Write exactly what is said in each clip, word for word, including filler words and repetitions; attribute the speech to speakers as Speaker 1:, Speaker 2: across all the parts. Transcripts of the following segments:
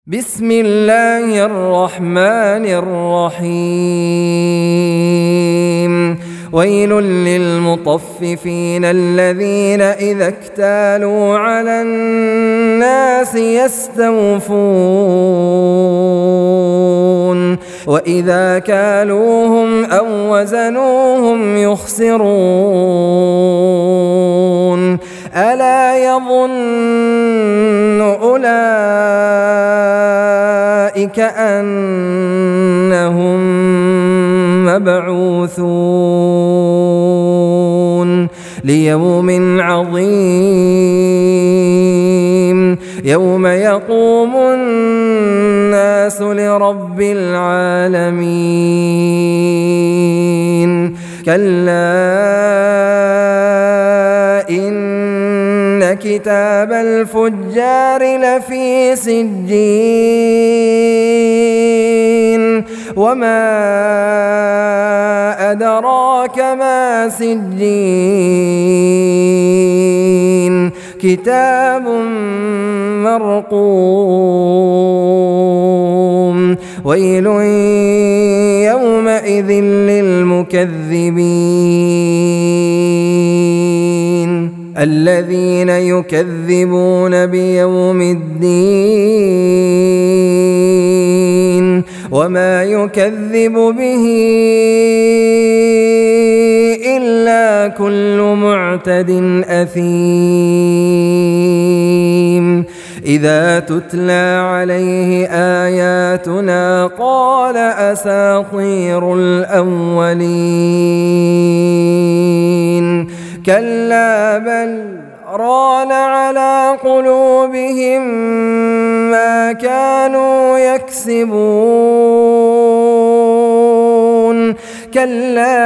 Speaker 1: بسم الله الرحمن الرحيم ويل للمطففين الذين إذا اكتالوا على الناس يستوفون وإذا كالوهم أو وزنوهم يخسرون ألا يظن أولئك أنهم مبعوثون ليوم عظيم يوم يقوم الناس لرب العالمين كلا إن كتاب الفجار لفي سجين وما أدراك ما سجين كتاب مرقوم ويل يومئذ للمكذبين الذين يكذبون بيوم الدين وما يكذب به إلا كل معتد أثيم إذا تتلى عليه آياتنا قال أساطير الأولين كلا بل ران على قلوبهم ما كانوا يكسبون كلا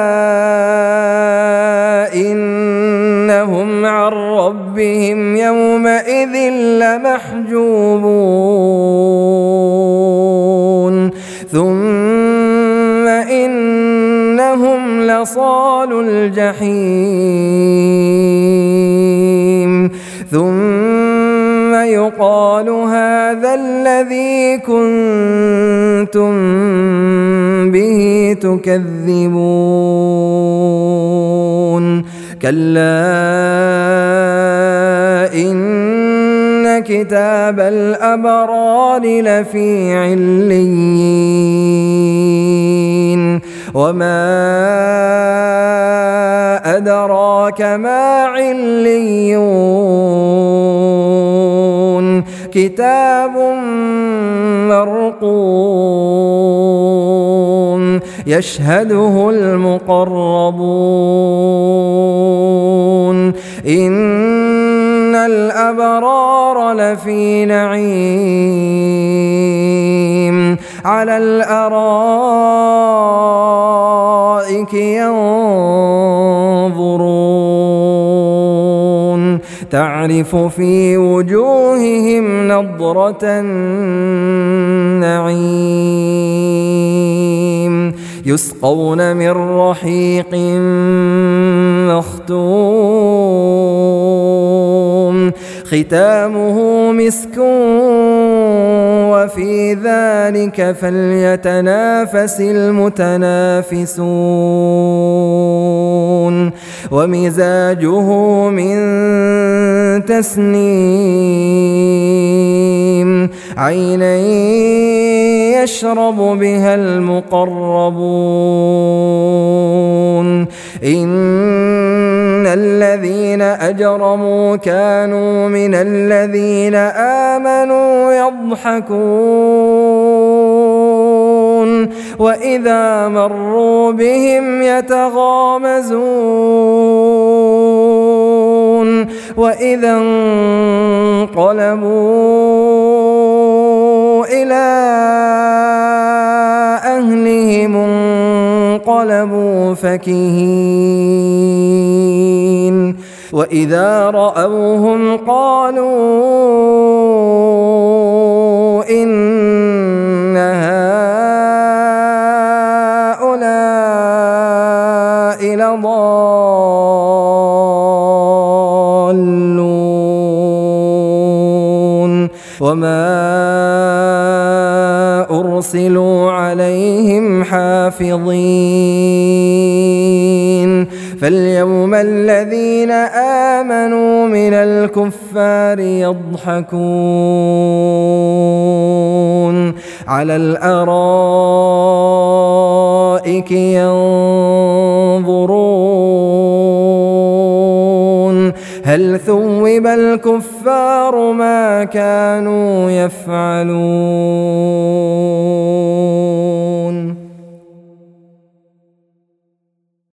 Speaker 1: إنهم عن ربهم يومئذ لمحجوبون ثم إنهم لصالوا الجحيم ثم يقال هذا الذي كنتم به تكذبون كلا إن كتاب الأبرار لفي عليين وما أدراك ما عليون كتاب مرقوم يشهده المقربون إن الأبرار لفي نعيم على الأرائك ينظرون تعرف في وجوههم نضرة النعيم يسقون من رحيق مختوم ختامه مسك وفي ذلك فليتنافس المتنافسون ومزاجه من تسنيم عينا يشرب بها المقربون إن الذين أجرموا كانوا من الذين آمنوا يضحكون وإذا مروا بهم يتغامزون وإذا انقلبوا إلى أهلهم انقلبوا فكهين وإذا رأوهم قالوا إن هؤلاء لضالون وما أرسلوا عليهم حافظين فاليوم الذين آمنوا من الكفار يضحكون على الأرائك ينظرون هل ثوب الكفار ما كانوا يفعلون.